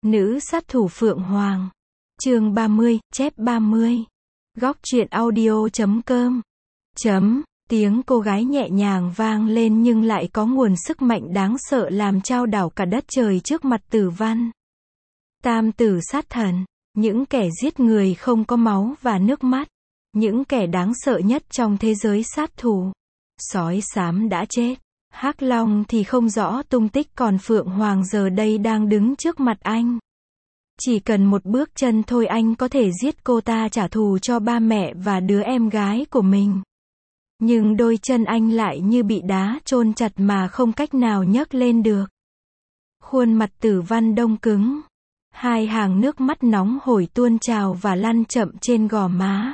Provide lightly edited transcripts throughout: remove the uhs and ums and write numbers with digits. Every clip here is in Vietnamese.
Nữ sát thủ Phượng Hoàng. Chương 30, chép 30. Góc truyện audio.com. Tiếng cô gái nhẹ nhàng vang lên nhưng lại có nguồn sức mạnh đáng sợ làm chao đảo cả đất trời trước mặt Tử Văn. Tam tử sát thần, những kẻ giết người không có máu và nước mắt, những kẻ đáng sợ nhất trong thế giới sát thủ. Sói xám đã chết, Hắc Long thì không rõ tung tích, còn Phượng Hoàng giờ đây đang đứng trước mặt anh. Chỉ cần một bước chân thôi anh có thể giết cô ta trả thù cho ba mẹ và đứa em gái của mình. Nhưng đôi chân anh lại như bị đá chôn chặt mà không cách nào nhấc lên được. Khuôn mặt Tử Văn đông cứng. Hai hàng nước mắt nóng hổi tuôn trào và lăn chậm trên gò má.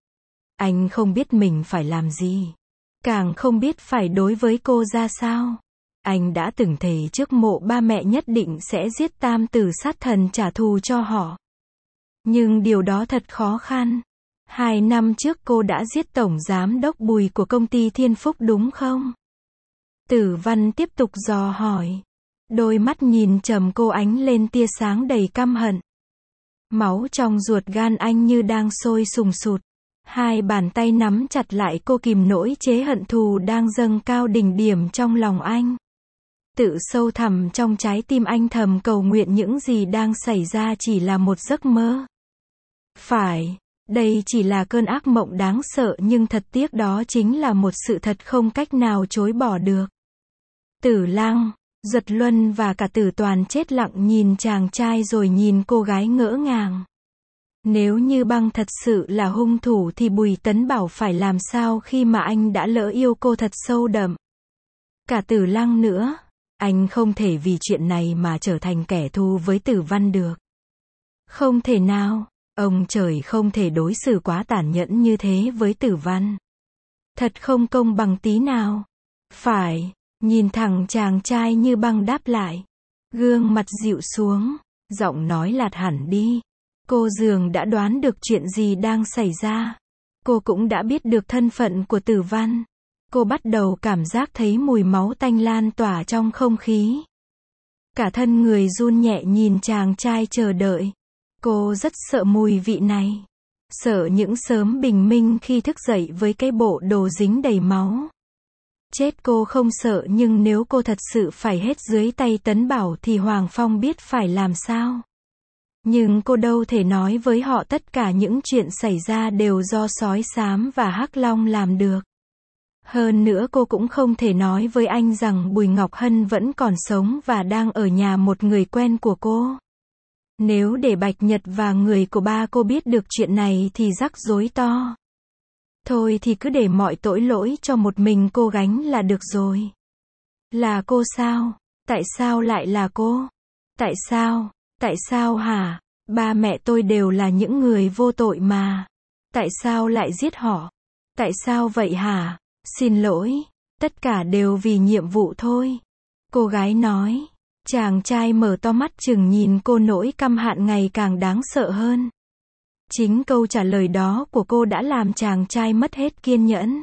Anh không biết mình phải làm gì. Càng không biết phải đối với cô ra sao. Anh đã từng thề trước mộ ba mẹ nhất định sẽ giết tam tử sát thần trả thù cho họ. Nhưng điều đó thật khó khăn. 2 năm trước cô đã giết tổng giám đốc Bùi của công ty Thiên Phúc đúng không? Tử Văn tiếp tục dò hỏi. Đôi mắt nhìn trầm cô ánh lên tia sáng đầy căm hận. Máu trong ruột gan anh như đang sôi sùng sụt. Hai bàn tay nắm chặt lại cô kìm nỗi chế hận thù đang dâng cao đỉnh điểm trong lòng anh. Tự sâu thẳm trong trái tim anh thầm cầu nguyện những gì đang xảy ra chỉ là một giấc mơ. Phải, đây chỉ là cơn ác mộng đáng sợ nhưng thật tiếc đó chính là một sự thật không cách nào chối bỏ được. Tử Lăng, Duật Luân và cả Tử Toàn chết lặng nhìn chàng trai rồi nhìn cô gái ngỡ ngàng. Nếu như Băng thật sự là hung thủ thì Bùi Tấn Bảo phải làm sao khi mà anh đã lỡ yêu cô thật sâu đậm. Cả Tử Lăng nữa, anh không thể vì chuyện này mà trở thành kẻ thù với Tử Văn được. Không thể nào, ông trời không thể đối xử quá tàn nhẫn như thế với Tử Văn. Thật không công bằng tí nào. Phải, nhìn thẳng chàng trai như Băng đáp lại. Gương mặt dịu xuống, giọng nói lạt hẳn đi. Cô dường đã đoán được chuyện gì đang xảy ra. Cô cũng đã biết được thân phận của Tử Văn. Cô bắt đầu cảm giác thấy mùi máu tanh lan tỏa trong không khí. Cả thân người run nhẹ nhìn chàng trai chờ đợi. Cô rất sợ mùi vị này. Sợ những sớm bình minh khi thức dậy với cái bộ đồ dính đầy máu. Chết cô không sợ nhưng nếu cô thật sự phải hết dưới tay Tấn Bảo thì Hoàng Phong biết phải làm sao. Nhưng cô đâu thể nói với họ tất cả những chuyện xảy ra đều do sói xám và Hắc Long làm được. Hơn nữa cô cũng không thể nói với anh rằng Bùi Ngọc Hân vẫn còn sống và đang ở nhà một người quen của cô. Nếu để Bạch Nhật và người của ba cô biết được chuyện này thì rắc rối to. Thôi thì cứ để mọi tội lỗi cho một mình cô gánh là được rồi. Là cô sao? Tại sao lại là cô? Tại sao? Tại sao hả? Ba mẹ tôi đều là những người vô tội mà. Tại sao lại giết họ? Tại sao vậy hả? Xin lỗi, tất cả đều vì nhiệm vụ thôi. Cô gái nói. Chàng trai mở to mắt chừng nhìn cô, nỗi căm hận ngày càng đáng sợ hơn. Chính câu trả lời đó của cô đã làm chàng trai mất hết kiên nhẫn.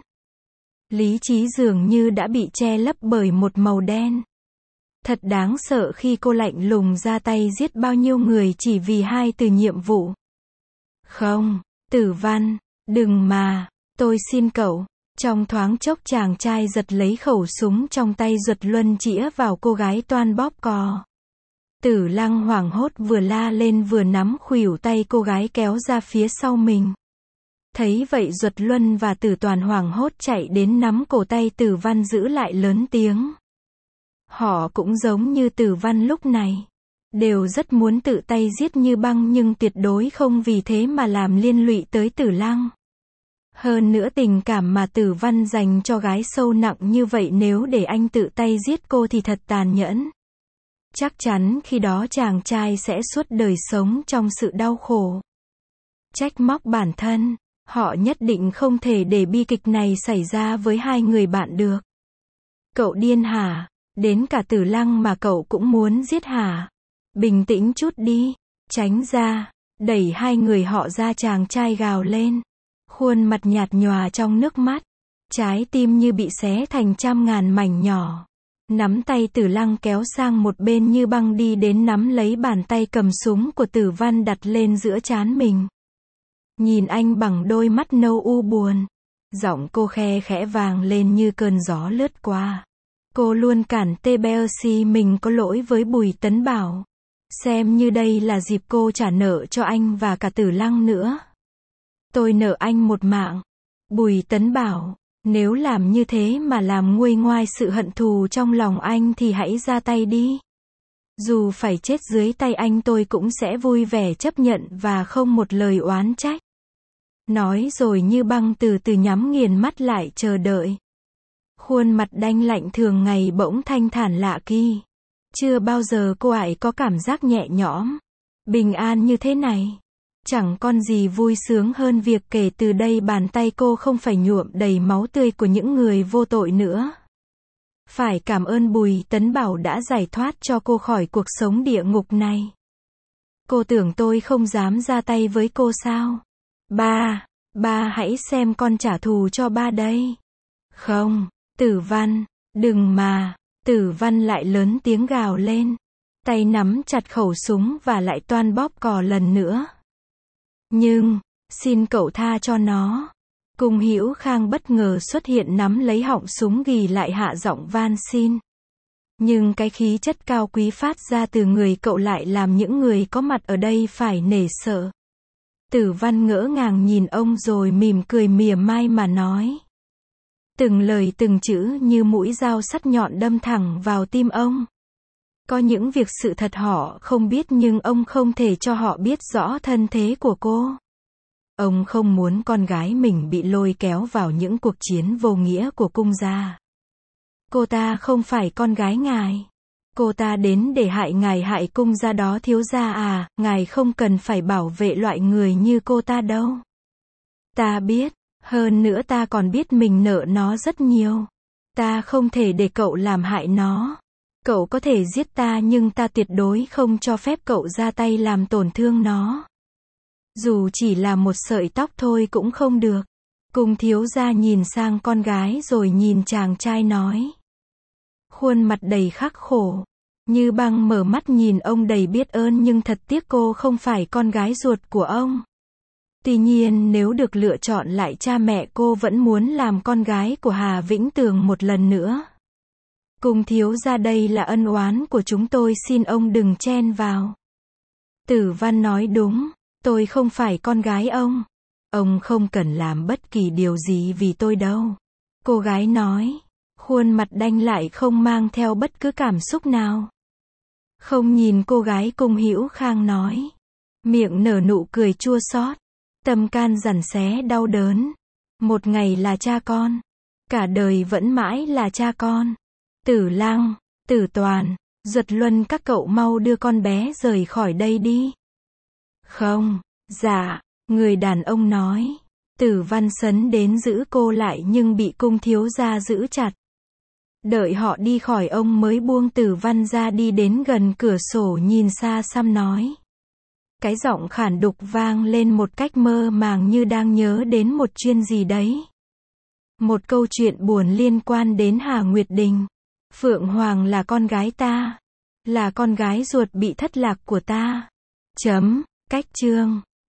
Lý trí dường như đã bị che lấp bởi một màu đen. Thật đáng sợ khi cô lạnh lùng ra tay giết bao nhiêu người chỉ vì 2 từ nhiệm vụ. Không, Tử Văn, đừng mà, tôi xin cậu. Trong thoáng chốc chàng trai giật lấy khẩu súng trong tay Duật Luân chĩa vào cô gái toan bóp cò. Tử Lăng hoảng hốt vừa la lên vừa nắm khuỷu tay cô gái kéo ra phía sau mình. Thấy vậy Duật Luân và Tử Toàn hoảng hốt chạy đến nắm cổ tay Tử Văn giữ lại lớn tiếng. Họ cũng giống như Tử Văn lúc này. Đều rất muốn tự tay giết như Băng nhưng tuyệt đối không vì thế mà làm liên lụy tới Tử Lăng. Hơn nữa tình cảm mà Tử Văn dành cho gái sâu nặng như vậy, nếu để anh tự tay giết cô thì thật tàn nhẫn. Chắc chắn khi đó chàng trai sẽ suốt đời sống trong sự đau khổ. Trách móc bản thân, họ nhất định không thể để bi kịch này xảy ra với 2 người bạn được. Cậu điên hả? Đến cả Tử Lăng mà cậu cũng muốn giết hả? Bình tĩnh chút đi, tránh ra, đẩy 2 người họ ra, chàng trai gào lên. Khuôn mặt nhạt nhòa trong nước mắt, trái tim như bị xé thành trăm ngàn mảnh nhỏ. Nắm tay Tử Lăng kéo sang một bên như băng đi đến nắm lấy bàn tay cầm súng của Tử Văn đặt lên giữa trán mình. Nhìn anh bằng đôi mắt nâu u buồn. Giọng cô khe khẽ vang lên như cơn gió lướt qua. Cô luôn cản TBC mình có lỗi với Bùi Tấn Bảo. Xem như đây là dịp cô trả nợ cho anh và cả Tử Lăng nữa. Tôi nợ anh một mạng. Bùi Tấn Bảo, nếu làm như thế mà làm nguôi ngoai sự hận thù trong lòng anh thì hãy ra tay đi. Dù phải chết dưới tay anh tôi cũng sẽ vui vẻ chấp nhận và không một lời oán trách. Nói rồi như băng từ từ nhắm nghiền mắt lại chờ đợi. Khuôn mặt đanh lạnh thường ngày bỗng thanh thản lạ kỳ. Chưa bao giờ cô ấy có cảm giác nhẹ nhõm, bình an như thế này. Chẳng con gì vui sướng hơn việc kể từ đây bàn tay cô không phải nhuộm đầy máu tươi của những người vô tội nữa. Phải cảm ơn Bùi Tấn Bảo đã giải thoát cho cô khỏi cuộc sống địa ngục này. Cô tưởng tôi không dám ra tay với cô sao? Ba hãy xem con trả thù cho ba đây. Không, Tử Văn, đừng mà. Tử Văn lại lớn tiếng gào lên. Tay nắm chặt khẩu súng và lại toan bóp cò lần nữa. Nhưng, xin cậu tha cho nó. Cung Hữu Khang bất ngờ xuất hiện nắm lấy họng súng ghi lại hạ giọng van xin. Nhưng cái khí chất cao quý phát ra từ người cậu lại làm những người có mặt ở đây phải nể sợ. Tử Văn ngỡ ngàng nhìn ông rồi mỉm cười mỉa mai mà nói. Từng lời từng chữ như mũi dao sắc nhọn đâm thẳng vào tim ông. Có những việc sự thật họ không biết nhưng ông không thể cho họ biết rõ thân thế của cô. Ông không muốn con gái mình bị lôi kéo vào những cuộc chiến vô nghĩa của cung gia. Cô ta không phải con gái ngài. Cô ta đến để hại ngài hại cung gia đó thiếu gia à, ngài không cần phải bảo vệ loại người như cô ta đâu. Ta biết, hơn nữa ta còn biết mình nợ nó rất nhiều. Ta không thể để cậu làm hại nó. Cậu có thể giết ta nhưng ta tuyệt đối không cho phép cậu ra tay làm tổn thương nó. Dù chỉ là một sợi tóc thôi cũng không được. Cung thiếu gia nhìn sang con gái rồi nhìn chàng trai nói. Khuôn mặt đầy khắc khổ. Như băng mở mắt nhìn ông đầy biết ơn nhưng thật tiếc cô không phải con gái ruột của ông. Tuy nhiên nếu được lựa chọn lại cha mẹ cô vẫn muốn làm con gái của Hà Vĩnh Tường một lần nữa. Cung thiếu gia đây là ân oán của chúng tôi xin ông đừng chen vào. Tử Văn nói đúng, tôi không phải con gái ông. Ông không cần làm bất kỳ điều gì vì tôi đâu. Cô gái nói, khuôn mặt đanh lại không mang theo bất cứ cảm xúc nào. Không nhìn cô gái Cung Hữu Khang nói. Miệng nở nụ cười chua xót. Tâm can giằn xé đau đớn. Một ngày là cha con. Cả đời vẫn mãi là cha con. Tử Lăng, Tử Toàn, Duật Luân các cậu mau đưa con bé rời khỏi đây đi. Không, dạ, người đàn ông nói. Tử Văn sấn đến giữ cô lại nhưng bị Cung thiếu gia giữ chặt. Đợi họ đi khỏi ông mới buông Tử Văn ra đi đến gần cửa sổ nhìn xa xăm nói. Cái giọng khản đục vang lên một cách mơ màng như đang nhớ đến một chuyện gì đấy. Một câu chuyện buồn liên quan đến Hà Nguyệt Đình. Phượng Hoàng là con gái ta. Là con gái ruột bị thất lạc của ta. Cách chương.